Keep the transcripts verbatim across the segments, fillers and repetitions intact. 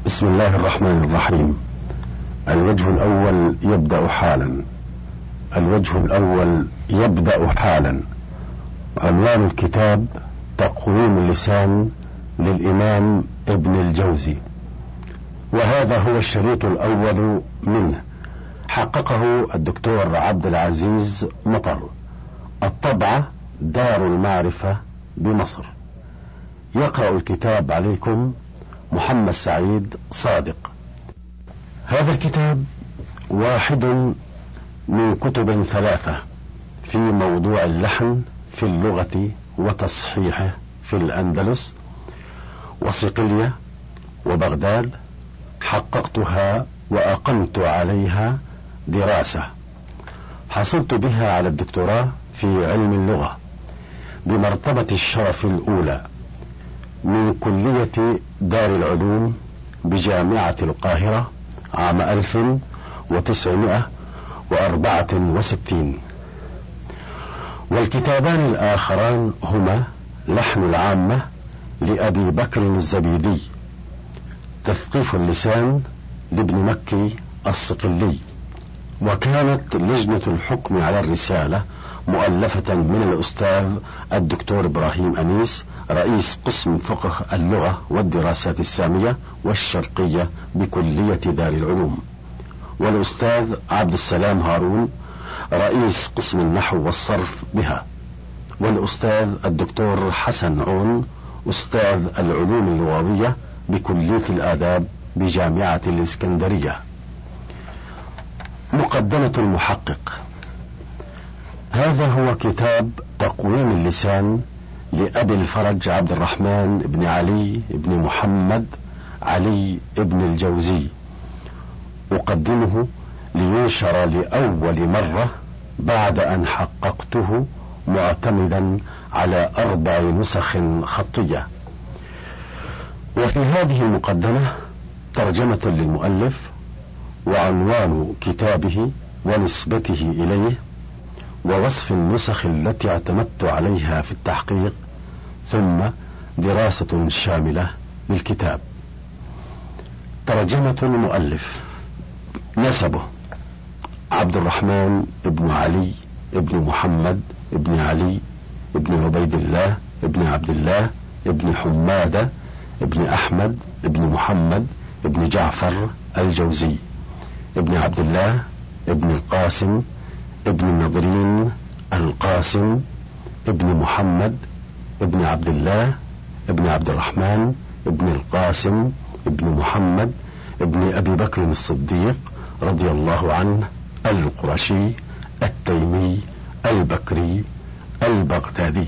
بسم الله الرحمن الرحيم. الوجه الأول يبدأ حالا. الوجه الأول يبدأ حالا. عنوان الكتاب: تقويم اللسان للإمام ابن الجوزي، وهذا هو الشريط الأول منه. حققه الدكتور عبد العزيز مطر. الطبعة دار المعرفة بمصر. يقرأ الكتاب عليكم محمد سعيد صادق. هذا الكتاب واحد من كتب ثلاثة في موضوع اللحن في اللغة وتصحيحه في الأندلس وصقلية وبغداد. حققتها وأقمت عليها دراسة، حصلت بها على الدكتوراه في علم اللغة بمرتبة الشرف الأولى من كلية دار العلوم بجامعة القاهرة عام ألف وتسعمائة وأربعة وستين. والكتابان الآخران هما لحن العامة لأبي بكر الزبيدي، تثقيف اللسان لابن مكي الصقلي. وكانت لجنة الحكم على الرسالة مؤلفة من الأستاذ الدكتور إبراهيم أنيس، رئيس قسم فقه اللغة والدراسات السامية والشرقية بكلية دار العلوم، والأستاذ عبد السلام هارون، رئيس قسم النحو والصرف بها، والأستاذ الدكتور حسن عون، أستاذ العلوم اللغوية بكلية الآداب بجامعة الإسكندرية. مقدمة المحقق. هذا هو كتاب تقويم اللسان لأبي الفرج عبد الرحمن بن علي بن محمد علي بن الجوزي. أقدمه لينشر لأول مرة بعد أن حققته معتمدا على أربع نسخ خطية. وفي هذه المقدمة ترجمة للمؤلف، وعنوان كتابه ونسبته إليه، ووصف النسخ التي اعتمدت عليها في التحقيق، ثم دراسة شاملة للكتاب. ترجمة المؤلف. نسبه: عبد الرحمن بن علي بن محمد بن علي بن عبيد الله بن عبد الله بن حمادة بن أحمد بن محمد بن جعفر الجوزي ابن عبد الله ابن القاسم ابن النضرين القاسم ابن محمد ابن عبد الله ابن عبد الرحمن ابن القاسم ابن محمد ابن أبي بكر الصديق رضي الله عنه، القرشي التيمي البكري البغدادي.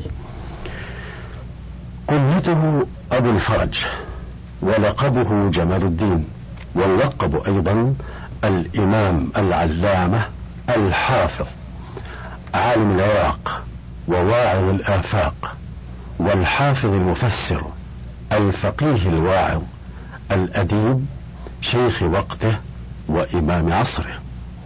كنيته أبو الفرج، ولقبه جمال الدين، واللقب أيضا الإمام العلامة الحافظ، عالم العراق وواعظ الآفاق، والحافظ المفسر، الفقيه الواعظ، الأديب، شيخ وقته وإمام عصره.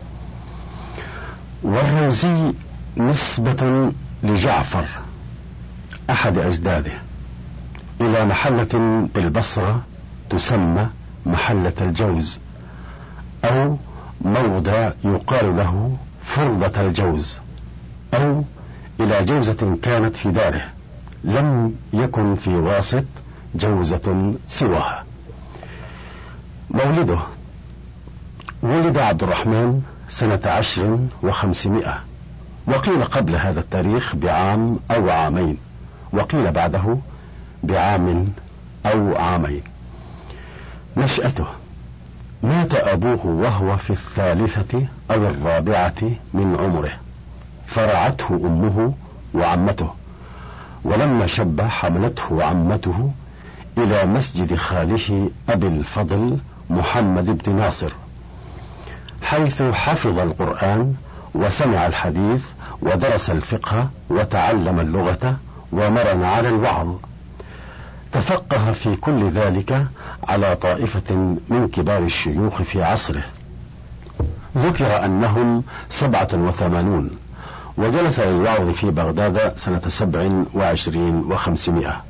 والروزي نسبة لجعفر أحد أجداده إلى محلة بالبصرة تسمى محلة الجوز، أو موضع يقال له فرضة الجوز، أو إلى جوزة كانت في داره لم يكن في واسط جوزة سواها. مولده: ولد عبد الرحمن سنة عشر وخمسمائة، وقيل قبل هذا التاريخ بعام أو عامين، وقيل بعده بعام أو عامين. نشأته: مات أبوه وهو في الثالثة أو الرابعة من عمره، فرعته أمه وعمته، ولما شب حملته عمته إلى مسجد خاله أبي الفضل محمد بن ناصر، حيث حفظ القرآن وسمع الحديث ودرس الفقه وتعلم اللغة ومرن على الوعظ. تفقه في كل ذلك على طائفة من كبار الشيوخ في عصره، ذكر أنهم سبعة وثمانون، وجلس للوعظ في بغداد سنة سبع وعشرين وخمسمائة،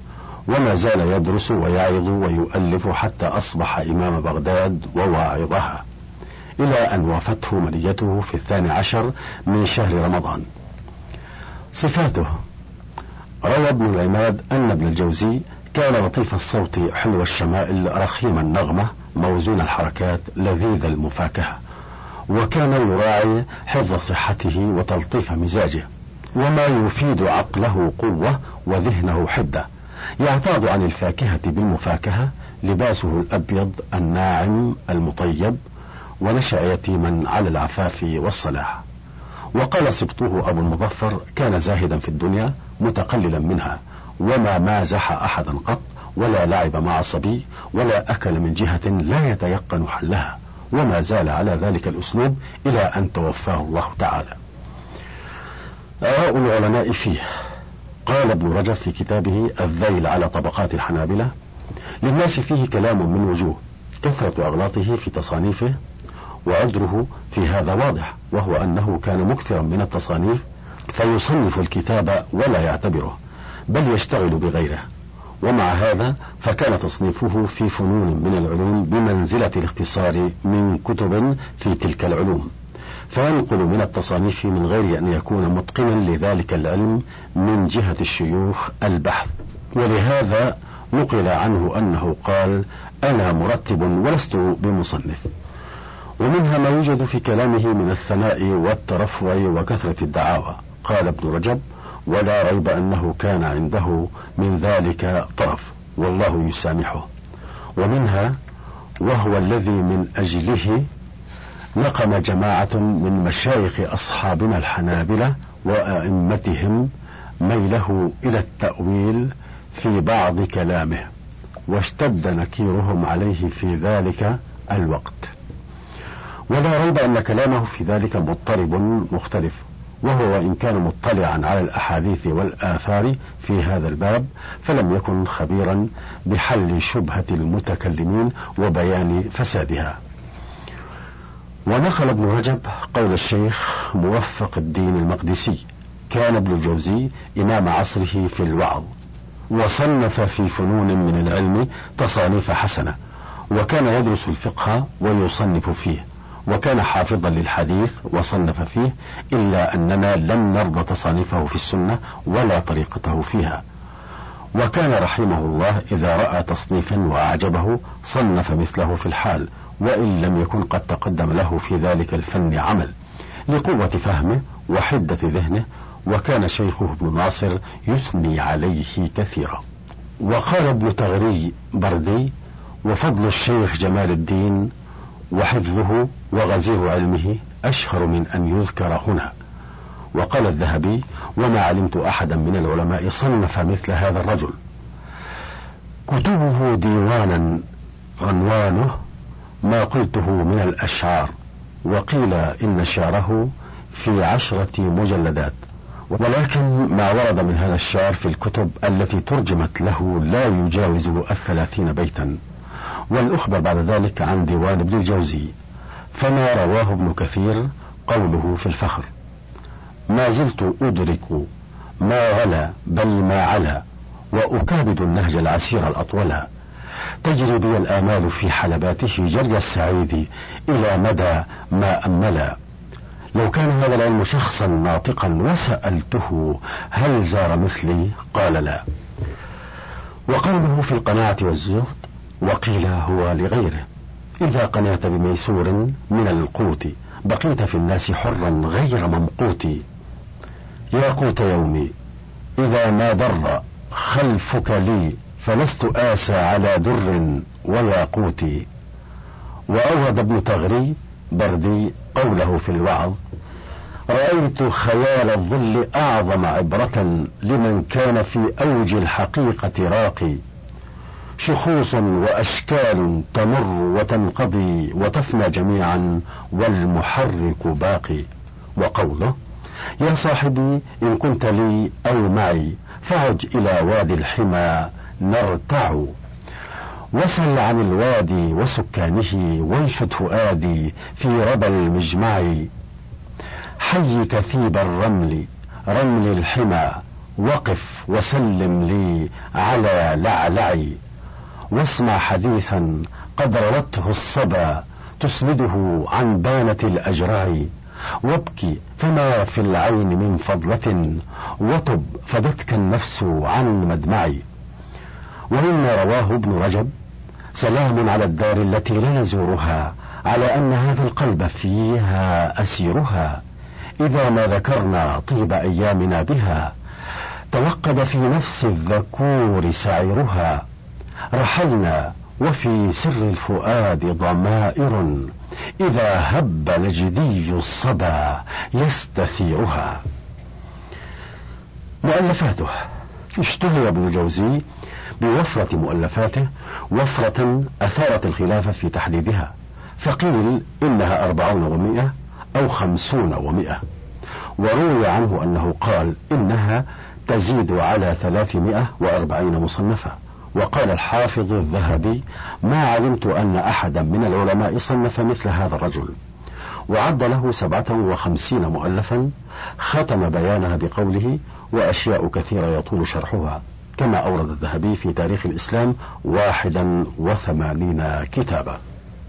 وما زال يدرس ويعظ ويؤلف حتى أصبح إمام بغداد وواعظها، إلى أن وافته منيته في الثاني عشر من شهر رمضان. صفاته: روى ابن العماد أن ابن الجوزي كان لطيف الصوت حلو الشمائل رخيم النغمة موزون الحركات لذيذ المفاكهة، وكان يراعي حفظ صحته وتلطيف مزاجه، وما يفيد عقله قوة وذهنه حدة. يعتاض عن الفاكهة بالمفاكهة، لباسه الأبيض الناعم المطيب، ونشأ يتيما على العفاف والصلاح. وقال سبطه أبو المظفر: كان زاهدا في الدنيا متقللا منها، وما مازح أحدا قط، ولا لعب مع صبي، ولا أكل من جهة لا يتيقن حلها، وما زال على ذلك الأسلوب إلى أن توفاه الله تعالى. آراء العلماء فيه: قال ابن رجب في كتابه الذيل على طبقات الحنابلة: للناس فيه كلام من وجوه، كثرة أغلاطه في تصانيفه، وعذره في هذا واضح، وهو أنه كان مكثرا من التصانيف، فيصنف الكتاب ولا يعتبره، بل يشتغل بغيره. ومع هذا فكان تصنيفه في فنون من العلوم بمنزلة الاختصار من كتب في تلك العلوم، فينقل من التصانيف من غير أن يكون متقنا لذلك العلم من جهة الشيوخ البحث. ولهذا نقل عنه أنه قال: أنا مرتب ولست بمصنف. ومنها ما يوجد في كلامه من الثناء والترفع وكثرة الدعاوى. قال ابن رجب: ولا ريب أنه كان عنده من ذلك طرف، والله يسامحه. ومنها: وهو الذي من أجله نقم جماعة من مشايخ أصحابنا الحنابلة وأئمتهم ميله إلى التأويل في بعض كلامه، واشتد نكيرهم عليه في ذلك الوقت. ولا ريب أن كلامه في ذلك مضطرب مختلف، وهو وإن كان مطلعا على الأحاديث والآثار في هذا الباب، فلم يكن خبيرا بحل شبهة المتكلمين وبيان فسادها. ونقل ابن رجب قول الشيخ موفق الدين المقدسي: كان ابن الجوزي إمام عصره في الوعظ، وصنف في فنون من العلم تصانيف حسنة، وكان يدرس الفقه ويصنف فيه، وكان حافظا للحديث وصنف فيه، إلا أننا لم نرضى تصانيفه في السنة ولا طريقته فيها. وكان رحمه الله إذا رأى تصنيفا وأعجبه صنف مثله في الحال، وإن لم يكن قد تقدم له في ذلك الفن عمل، لقوة فهمه وحدة ذهنه. وكان شيخه ابن ناصر يثني عليه كثيرا. وقال ابن تغري بردي: وفضل الشيخ جمال الدين وحفظه وغزير علمه أشهر من أن يذكر هنا. وقال الذهبي: وما علمت أحدا من العلماء صنف مثل هذا الرجل. كتبه ديوانا عنوانه ما قلته من الأشعار، وقيل إن شعره في عشرة مجلدات، ولكن ما ورد من هذا الشعر في الكتب التي ترجمت له لا يجاوز الثلاثين بيتا. والأخبر بعد ذلك عن ديوان ابن الجوزي، فما رواه ابن كثير قوله في الفخر: ما زلت أدرك ما غلا بل ما علا، وأكابد النهج العسير الأطولا، تجري بي الآمال في حلباته جري السعيد إلى مدى ما أملا. لو كان هذا العلم شخصا ناطقا وسألته هل زار مثلي قال لا. وقوله في القناعة والزهد، وقيل هو لغيره: إذا قنعت بميسور من القوت بقيت في الناس حرا غير ممقوت. يا قوت يومي إذا ما ضر خلفك لي، فلست آسى على در وياقوت. وأورد ابن تغري بردي قوله في الوعظ: رأيت خيال الظل أعظم عبرة لمن كان في أوج الحقيقة راقي، شخوص وأشكال تمر وتنقضي وتفنى جميعا والمحرك باقي. وقوله: يا صاحبي إن كنت لي أو معي فعج إلى وادي الحمى نرتع، وسل عن الوادي وسكانه وانشد فؤادي في ربى المجمع، حي كثيب الرمل رمل الحمى وقف وسلم لي على لعلعي، واسمع حديثا قد روته الصبا تسنده عن بانة الأجرع، وابكي فما في العين من فضلة، وطب فدتك النفس عن مدمعي. ومما رواه ابن رجب: سلام على الدار التي لا نزورها، على أن هذا القلب فيها أسيرها، إذا ما ذكرنا طيب أيامنا بها، توقد في نفس الذكور سعيرها، رحلنا وفي سر الفؤاد ضمائر، إذا هب نجدي الصبا يستثيرها. مؤلفاته: اشتهر ابن الجوزي بوفرة مؤلفاته، وفرة أثارت الخلاف في تحديدها، فقيل إنها أربعون ومئة أو خمسون ومئة، وروي عنه أنه قال إنها تزيد على ثلاثمائة وأربعين مصنفة. وقال الحافظ الذهبي: ما علمت أن أحدا من العلماء صنف مثل هذا الرجل. وعد له سبعة وخمسين مؤلفا، ختم بيانها بقوله: وأشياء كثيرة يطول شرحها، كما أورد الذهبي في تاريخ الإسلام واحدا وثمانين كتابا.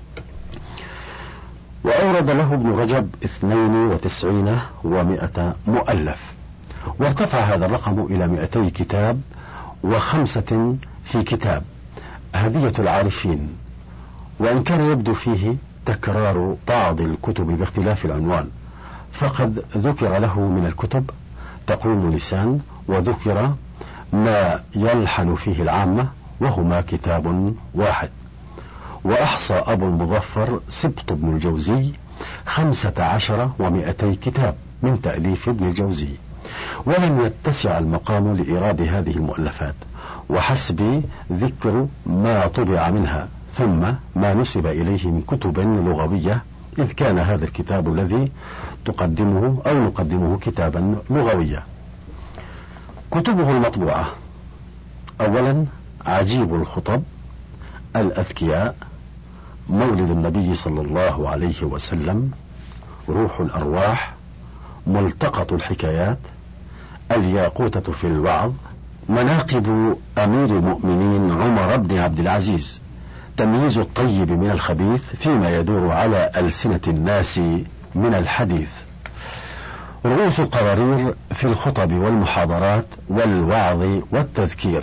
وأورد له ابن رجب اثنين وتسعين ومائة مؤلف، وارتفع هذا الرقم إلى مئتي كتاب وخمسة في كتاب هدية العارفين، وإن كان يبدو فيه تكرار بعض الكتب باختلاف العنوان، فقد ذكر له من الكتب تقويم لسان، وذكر ما يلحن فيه العامة، وهما كتاب واحد. وأحصى أبو المظفر سبط ابن الجوزي خمسة عشر ومئتي كتاب من تأليف ابن الجوزي، ولم يتسع المقام لإيراد هذه المؤلفات، وحسب ذكر ما طبع منها، ثم ما نسب إليه من كتب لغوية، إذ كان هذا الكتاب الذي تقدمه أو نقدمه كتابا لغويا. كتبه المطبوعة: أولا عجيب الخطب، الأذكياء، مولد النبي صلى الله عليه وسلم، روح الأرواح، ملتقط الحكايات، الياقوتة في الوعظ، مناقب أمير المؤمنين عمر بن عبد العزيز، تمييز الطيب من الخبيث فيما يدور على ألسنة الناس من الحديث، رؤوس القوارير في الخطب والمحاضرات والوعظ والتذكير،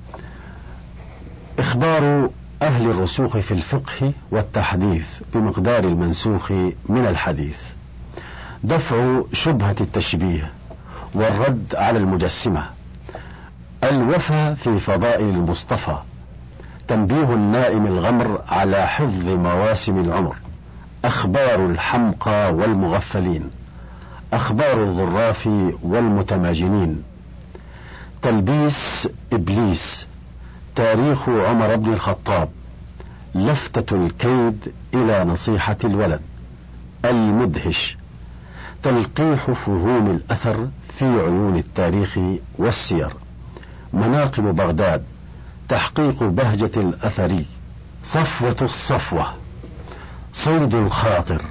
إخبار أهل الرسوخ في الفقه والتحديث بمقدار المنسوخ من الحديث، دفع شبهة التشبيه والرد على المجسمة، الوفى في فضائل المصطفى، تنبيه النائم الغمر على حفظ مواسم العمر، أخبار الحمقى والمغفلين، أخبار الظراف والمتماجنين، تلبيس إبليس، تاريخ عمر بن الخطاب، لفتة الكيد إلى نصيحة الولد، المدهش، تلقيح فهوم الأثر في عيون التاريخ والسير، مناقب بغداد، تحقيق بهجة الأثري، صفوة الصفوة، صيد الخاطر،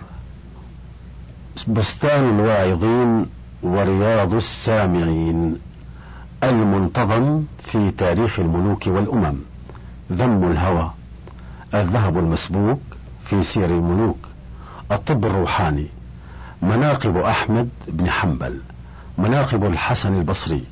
بستان الواعظين ورياض السامعين، المنتظم في تاريخ الملوك والأمم، ذم الهوى، الذهب المسبوك في سير الملوك، الطب الروحاني، مناقب أحمد بن حنبل، مناقب الحسن البصري.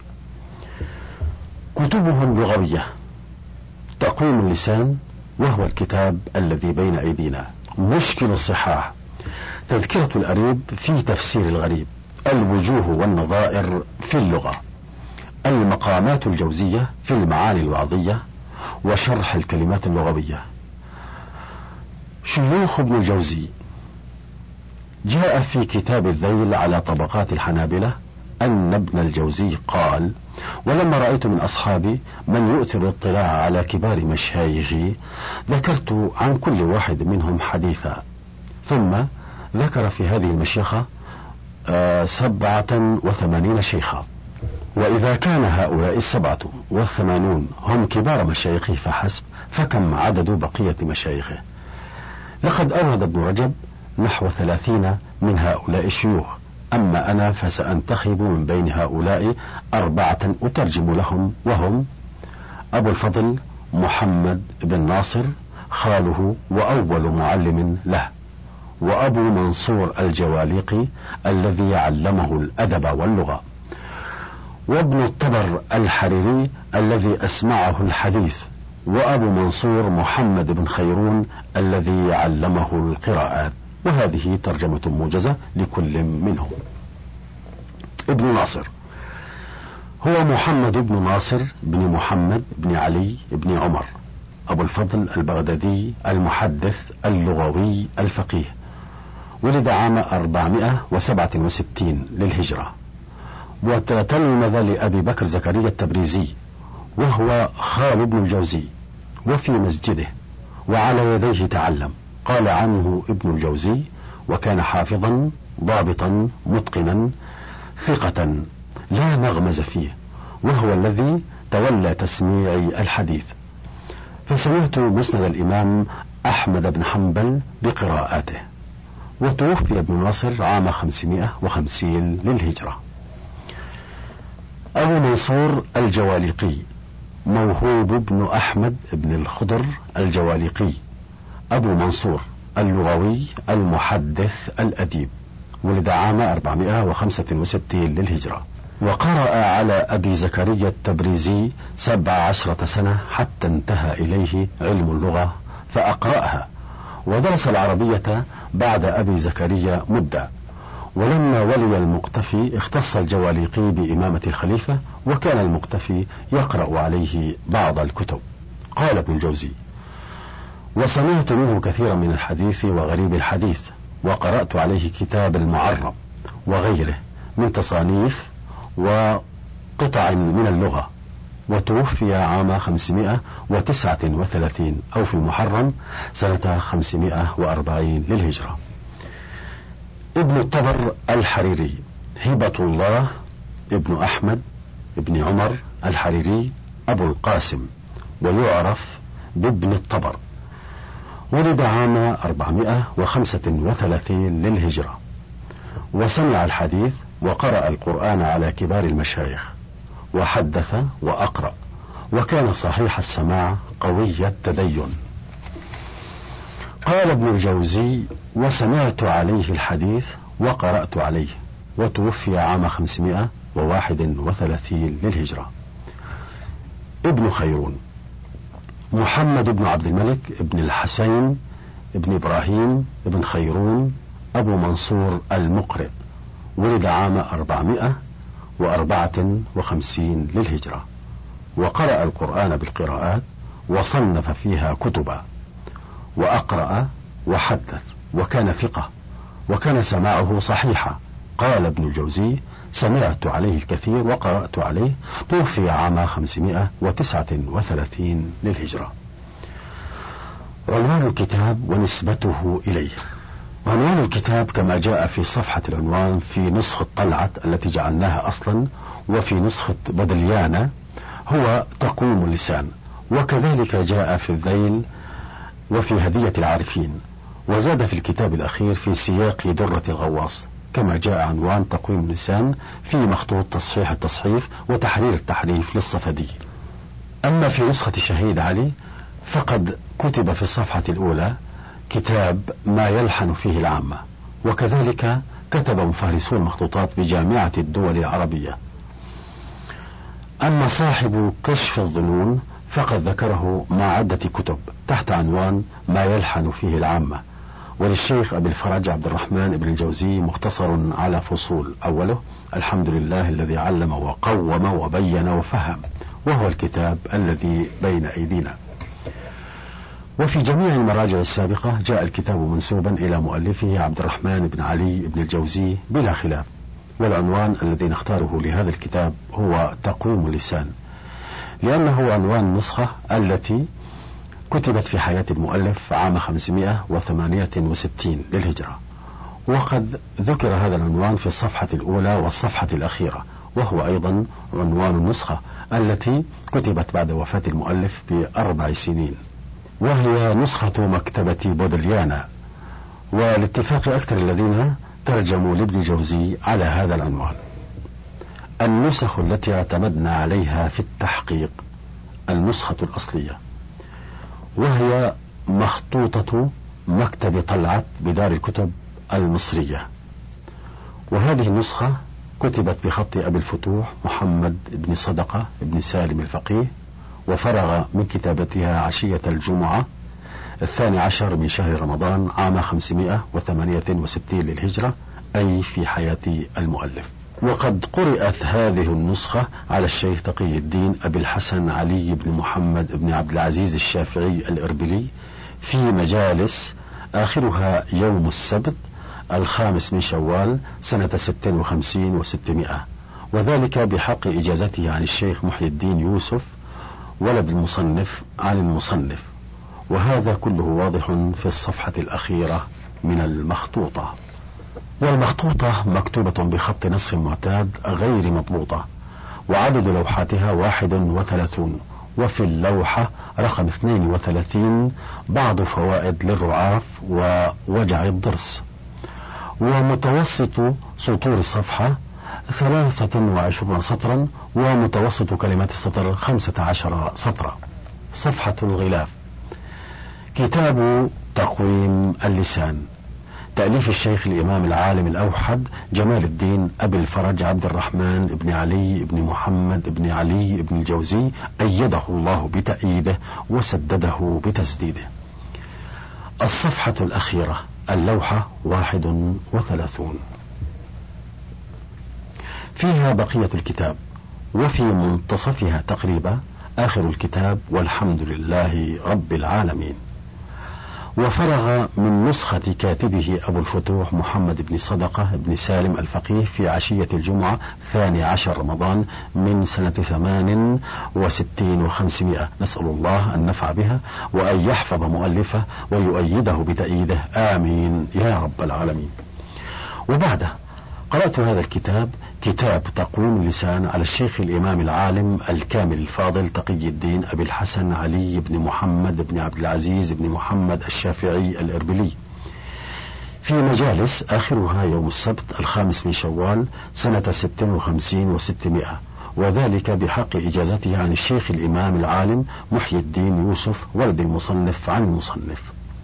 كتبه اللغوية: تقويم اللسان، وهو الكتاب الذي بين أيدينا، مشكل الصحاح، تذكرة الأريب في تفسير الغريب، الوجوه والنظائر في اللغة، المقامات الجوزية في المعاني الوعظية، وشرح الكلمات اللغوية. شيوخ ابن الجوزي: جاء في كتاب الذيل على طبقات الحنابلة أن ابن الجوزي قال: ولما رأيت من أصحابي من يؤثر الاطلاع على كبار مشايخي ذكرت عن كل واحد منهم حديثا. ثم ذكر في هذه المشيخة آه سبعة وثمانين شيخا، وإذا كان هؤلاء السبعة والثمانون هم كبار مشايخه فحسب، فكم عدد بقية مشايخه؟ لقد أورد ابن رجب نحو ثلاثين من هؤلاء الشيوخ أما أنا فسأنتخب من بين هؤلاء أربعة أترجم لهم، وهم أبو الفضل محمد بن ناصر خاله وأول معلم له، وأبو منصور الجواليقي الذي علمه الأدب واللغة، وابن الطبر الحريري الذي أسمعه الحديث، وأبو منصور محمد بن خيرون الذي علمه القراءات. وهذه ترجمة موجزة لكل منهم. ابن ناصر هو محمد بن ناصر بن محمد بن علي بن عمر أبو الفضل البغدادي المحدث اللغوي الفقيه، ولد عام أربعمائة وسبعة وستين للهجرة، وتلمذ لأبي بكر زكريا التبريزي وهو خال ابن الجوزي، وفي مسجده وعلى يديه تعلم. قال عنه ابن الجوزي: وكان حافظا ضابطا متقنا ثقة لا مغمز فيه، وهو الذي تولى تسميعي الحديث، فسمعت مسند الإمام أحمد بن حنبل بقراءاته. وتوفي ابن ناصر عام خمسمائة وخمسين للهجرة. أبو منصور الجواليقي موهوب بن أحمد بن الخضر الجواليقي أبو منصور اللغوي المحدث الأديب، ولد عام أربعمائة وخمسة وستين للهجرة، وقرأ على أبي زكريا التبريزي سبع عشرة سنة حتى انتهى إليه علم اللغة فأقرأها، ودرس العربية بعد أبي زكريا مدة. ولما ولي المقتفي اختص الجواليقي بإمامة الخليفة، وكان المقتفي يقرأ عليه بعض الكتب. قال ابن الجوزي: وسمعت منه كثيرا من الحديث وغريب الحديث، وقرأت عليه كتاب المعرب وغيره من تصانيف وقطع من اللغة. وتوفي عام خمسمائة وتسعة وثلاثين أو في المحرم سنة خمسمائة وأربعين للهجرة. ابن الطبر الحريري هبة الله ابن أحمد ابن عمر الحريري أبو القاسم، ويعرف بابن الطبر، ولد عام أربعمائة وخمسة وثلاثين للهجرة، وسمع الحديث وقرأ القرآن على كبار المشايخ، وحدث وأقرأ، وكان صحيح السماع قوي التدين. قال ابن الجوزي: وسمعت عليه الحديث وقرأت عليه، وتوفي عام خمسمائة وواحد وثلاثين للهجرة. ابن خيرون محمد بن عبد الملك بن الحسين بن إبراهيم بن خيرون أبو منصور المقرئ، ولد عام أربعمائة وأربعة وخمسين للهجرة، وقرأ القرآن بالقراءات وصنف فيها كتبا، وأقرأ وحدث، وكان ثقة، وكان سماعه صحيحا. قال ابن الجوزي: سمعت عليه الكثير وقرأت عليه. توفي عام خمسمائة وتسعة وثلاثين للهجرة. عنوان الكتاب ونسبته إليه. عنوان الكتاب كما جاء في صفحة العنوان في نسخة طلعت التي جعلناها أصلا، وفي نسخة بدليانة، هو تقويم اللسان، وكذلك جاء في الذيل وفي هدية العارفين، وزاد في الكتاب الأخير في سياق درة الغواص، كما جاء عنوان تقويم اللسان في مخطوط تصحيح التصحيف وتحرير التحريف للصفدي. أما في نسخة شهيد علي فقد كتب في الصفحة الأولى كتاب ما يلحن فيه العامة، وكذلك كتب مفهرسو المخطوطات بجامعة الدول العربية. أما صاحب كشف الظنون فقد ذكره مع عدة كتب تحت عنوان ما يلحن فيه العامة، وللشيخ أبي الفرج عبد الرحمن بن الجوزي مختصر على فصول، أوله الحمد لله الذي علم وقوم وبين وفهم، وهو الكتاب الذي بين أيدينا. وفي جميع المراجع السابقة جاء الكتاب منسوبا إلى مؤلفه عبد الرحمن بن علي بن الجوزي بلا خلاف، والعنوان الذي نختاره لهذا الكتاب هو تقويم اللسان، لأنه عنوان النسخة التي كتبت في حياة المؤلف عام خمسمائة وثمانية وستين للهجرة، وقد ذكر هذا العنوان في الصفحة الأولى والصفحة الأخيرة، وهو أيضا عنوان النسخة التي كتبت بعد وفاة المؤلف بأربع سنين، وهي نسخة مكتبة بودليانا. والاتفاق أكثر الذين ترجموا لابن جوزي على هذا العنوان: النسخ التي اعتمدنا عليها في التحقيق النسخة الأصلية، وهي مخطوطة مكتب طلعت بدار الكتب المصرية، وهذه النسخة كتبت بخط أبي الفتوح محمد بن صدقة بن سالم الفقيه، وفرغ من كتابتها عشية الجمعة الثاني عشر من شهر رمضان عام خمسمائة وثمانية وستين للهجرة، أي في حياة المؤلف. وقد قرأت هذه النسخة على الشيخ تقي الدين أبي الحسن علي بن محمد بن عبد العزيز الشافعي الإربلي في مجالس آخرها يوم السبت الخامس من شوال سنة ست وخمسين وستمائة، وذلك بحق إجازته عن الشيخ محي الدين يوسف ولد المصنف عن المصنف، وهذا كله واضح في الصفحة الأخيرة من المخطوطة. والمخطوطة مكتوبة بخط نسخ معتاد غير مضبوطة، وعدد لوحاتها واحد وثلاثون، وفي اللوحة رقم اثنين وثلاثين بعض فوائد للرعاف ووجع الضرس. ومتوسط سطور الصفحة ثلاثة وعشرون سطرا، ومتوسط كلمات السطر خمسة عشر سطرا. صفحة الغلاف: كتاب تقويم اللسان، تأليف الشيخ الإمام العالم الأوحد جمال الدين أبي الفرج عبد الرحمن بن علي بن محمد بن علي بن الجوزي، أيده الله بتأييده وسدده بتسديده. الصفحة الأخيرة اللوحة واحد وثلاثون، فيها بقية الكتاب، وفي منتصفها تقريبا آخر الكتاب والحمد لله رب العالمين. وفرغ من نسخة كاتبه أبو الفتوح محمد بن صدقة بن سالم الفقيه في عشية الجمعة ثاني عشر رمضان من سنة ثمان وستين وخمسمائة، نسأل الله أن نفع بها وأن يحفظ مؤلفه ويؤيده بتأييده، آمين يا رب العالمين. وبعده قرأت هذا الكتاب، كتاب تقويم اللسان، على الشيخ الإمام العالم الكامل الفاضل تقي الدين أبي الحسن علي بن محمد بن عبد العزيز بن محمد الشافعي الإربلي في مجالس آخرها يوم السبت الخامس من شوال سنة ست وخمسين وستمائة، وذلك بحق إجازته عن الشيخ الإمام العالم محي الدين يوسف ولد المصنف عن المصنف.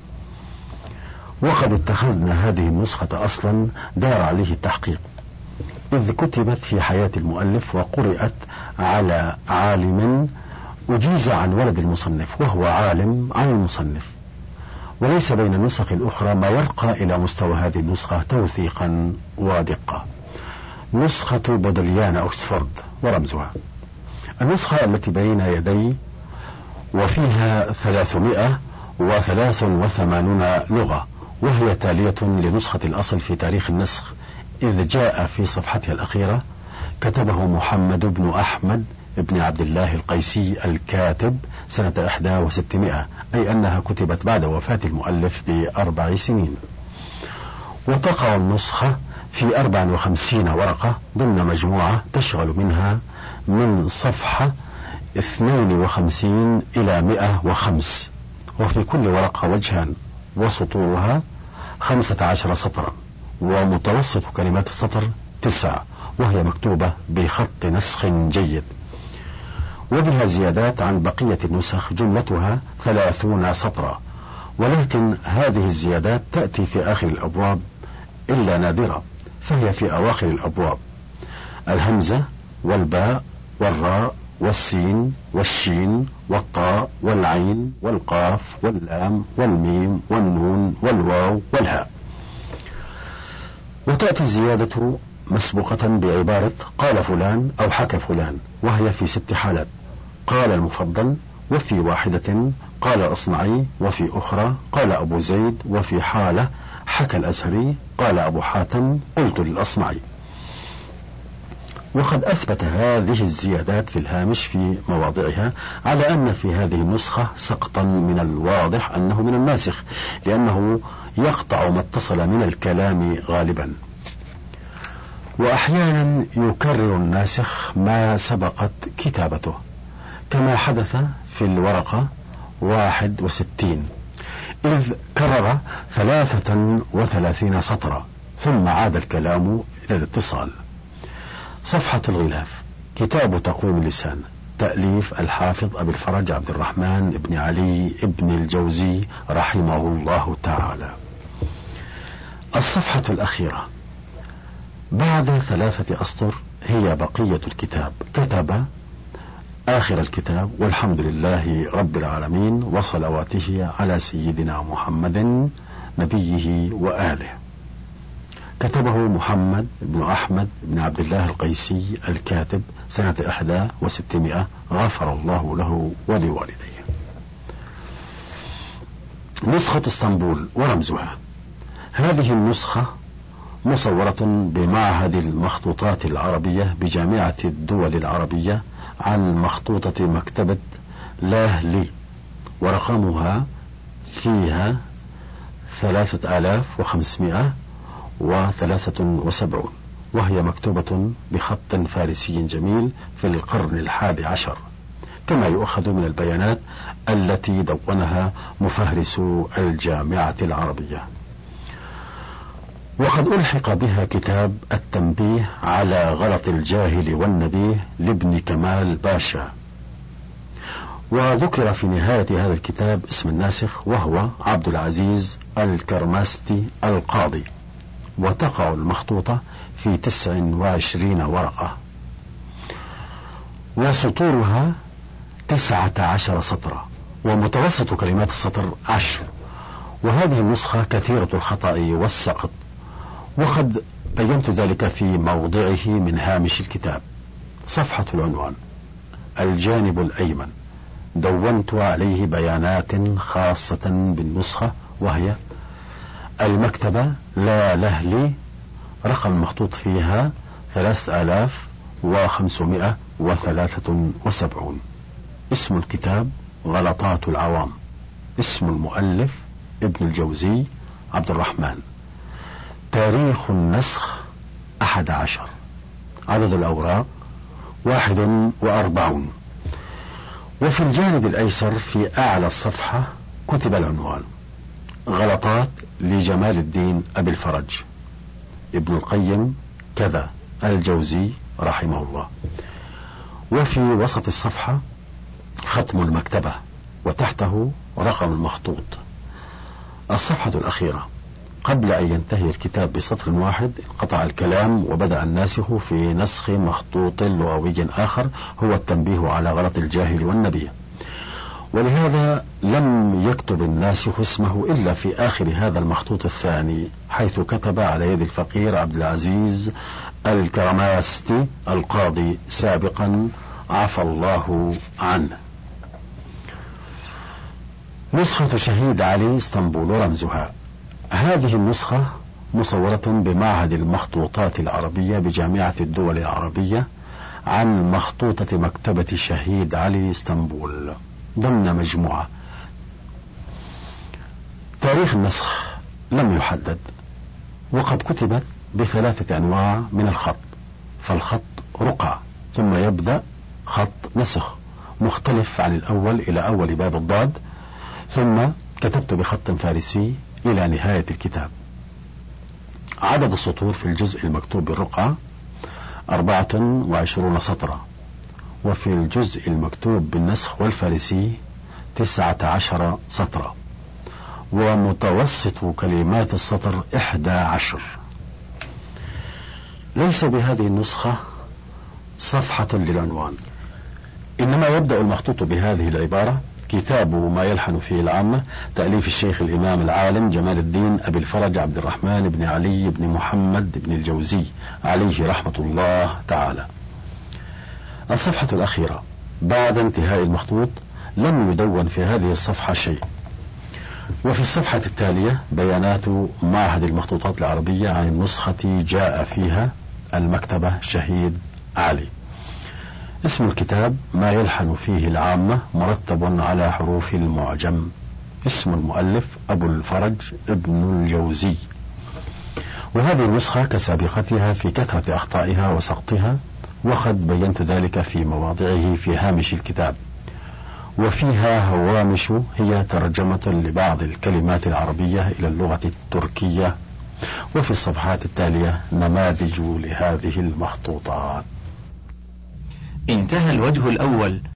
وقد اتخذنا هذه النسخة أصلا دار عليه التحقيق، إذ كتبت في حياة المؤلف وقرأت على عالم أجيز عن ولد المصنف وهو عالم عن المصنف، وليس بين النسخ الأخرى ما يرقى إلى مستوى هذه النسخة توثيقا ودقة. نسخة بودليان أكسفورد ورمزها: النسخة التي بين يدي وفيها ثلاثمائة وثلاث وثمانون لغة، وهي تالية لنسخة الأصل في تاريخ النسخ، إذ جاء في صفحتها الأخيرة: كتبه محمد بن أحمد بن عبد الله القيسي الكاتب سنة إحدى وستمائة، أي أنها كتبت بعد وفاة المؤلف بأربع سنين. وتقع النسخة في أربع وخمسين ورقة ضمن مجموعة تشغل منها من صفحة اثنين وخمسين إلى مئة وخمس، وفي كل ورقة وجهان، وسطورها خمسة عشر سطرا، ومتوسط كلمات السطر تسع، وهي مكتوبة بخط نسخ جيد، وبها زيادات عن بقية النسخ جملتها ثلاثون سطرا، ولكن هذه الزيادات تأتي في آخر الأبواب إلا نادرة، فهي في أواخر الأبواب: الهمزة والباء والراء والسين والشين والطاء والعين والقاف واللام والميم والنون والواو والهاء. وتأتي الزيادة مسبوقة بعبارة قال فلان أو حكى فلان، وهي في ست حالات: قال المفضل، وفي واحدة قال الأصمعي، وفي أخرى قال أبو زيد، وفي حالة حكى الأزهري قال أبو حاتم قلت للأصمعي. وقد أثبت هذه الزيادات في الهامش في مواضعها على أن في هذه النسخة سقطا من الواضح أنه من الناسخ، لأنه يقطع ما اتصل من الكلام غالبا، وأحيانا يكرر الناسخ ما سبقت كتابته، كما حدث في الورقة واحد وستين، إذ كرر ثلاثة وثلاثين سطرا، ثم عاد الكلام إلى الاتصال. صفحة الغلاف، كتاب تقويم اللسان، تأليف الحافظ أبي الفرج عبد الرحمن بن علي بن الجوزي رحمه الله تعالى. الصفحة الأخيرة بعد ثلاثة أسطر هي بقية الكتاب. كتب آخر الكتاب: والحمد لله رب العالمين وصلواته على سيدنا محمد نبيه وآله. كتبه محمد بن أحمد بن عبد الله القيسي الكاتب سنة إحدى وستمائة، غفر الله له ولوالديه. نسخة اسطنبول ورمزها. هذه النسخة مصورة بمعهد المخطوطات العربية بجامعة الدول العربية عن مخطوطة مكتبة لاهلي، ورقمها فيها ثلاثة آلاف وخمسمائة وثلاثة وسبعون، وهي مكتوبة بخط فارسي جميل في القرن الحادي عشر، كما يؤخذ من البيانات التي دونها مفهرس الجامعة العربية. وقد ألحق بها كتاب التنبيه على غلط الجاهل والنبيه لابن كمال باشا. وذكر في نهاية هذا الكتاب اسم الناسخ، وهو عبد العزيز الكرماستي القاضي، وتقع المخطوطة في تسع وعشرين ورقة، وسطورها تسعة عشر سطرا، ومتوسط كلمات السطر عشر. وهذه النسخة كثيرة الخطأ والسقط، وقد بينت ذلك في موضعه من هامش الكتاب. صفحة العنوان: الجانب الأيمن، دونت عليه بيانات خاصة بالنسخة، وهي المكتبة لا لهلي، رقم المخطوط فيها ثلاثة آلاف وخمسمائة وثلاثة وسبعون. اسم الكتاب غلطات العوام. اسم المؤلف ابن الجوزي عبد الرحمن. تاريخ النسخ أحد عشر. عدد الأوراق واحد وأربعون. وفي الجانب الأيسر في أعلى الصفحة كتب العنوان: غلطات لجمال الدين أبي الفرج، ابن القيم كذا، الجوزي رحمه الله. وفي وسط الصفحة ختم المكتبة، وتحته رقم المخطوط. الصفحة الأخيرة: قبل أن ينتهي الكتاب بسطر واحد انقطع الكلام، وبدأ الناسخ في نسخ مخطوط لغوي آخر هو التنبيه على غلط الجاهل والنبي، ولهذا لم يكتب الناسخ اسمه إلا في آخر هذا المخطوط الثاني، حيث كتب على يد الفقير عبد العزيز الكرماستي القاضي سابقا عفى الله عنه. نسخة شهيد علي اسطنبول ورمزها. هذه النسخة مصورة بمعهد المخطوطات العربية بجامعة الدول العربية عن مخطوطة مكتبة شهيد علي اسطنبول ضمن مجموعة. تاريخ النسخ لم يحدد، وقد كتبت بثلاثة أنواع من الخط، فالخط رقعة، ثم يبدأ خط نسخ مختلف عن الأول إلى أول باب الضاد، ثم كتبت بخط فارسي إلى نهاية الكتاب. عدد السطور في الجزء المكتوب بالرقعة أربعة وعشرون سطرا، وفي الجزء المكتوب بالنسخ والفارسي تسعة عشر سطرا، ومتوسط كلمات السطر إحدى عشر. ليس بهذه النسخة صفحة للعنوان، إنما يبدأ المخطوط بهذه العبارة: كتاب ما يلحن فيه العامة، تأليف الشيخ الإمام العالم جمال الدين أبي الفرج عبد الرحمن بن علي بن محمد بن الجوزي عليه رحمة الله تعالى. الصفحة الأخيرة بعد انتهاء المخطوط لم يدون في هذه الصفحة شيء. وفي الصفحة التالية بيانات معهد المخطوطات العربية عن النسخة جاء فيها المكتبة شهيد علي. اسم الكتاب ما يلحن فيه العامة مرتب على حروف المعجم. اسم المؤلف أبو الفرج ابن الجوزي. وهذه النسخة كسابقتها في كثرة أخطائها وسقطها، وقد بينت ذلك في مواضعه في هامش الكتاب. وفيها هوامش هي ترجمة لبعض الكلمات العربية إلى اللغة التركية وفي الصفحات التالية نماذج لهذه المخطوطات. انتهى الوجه الأول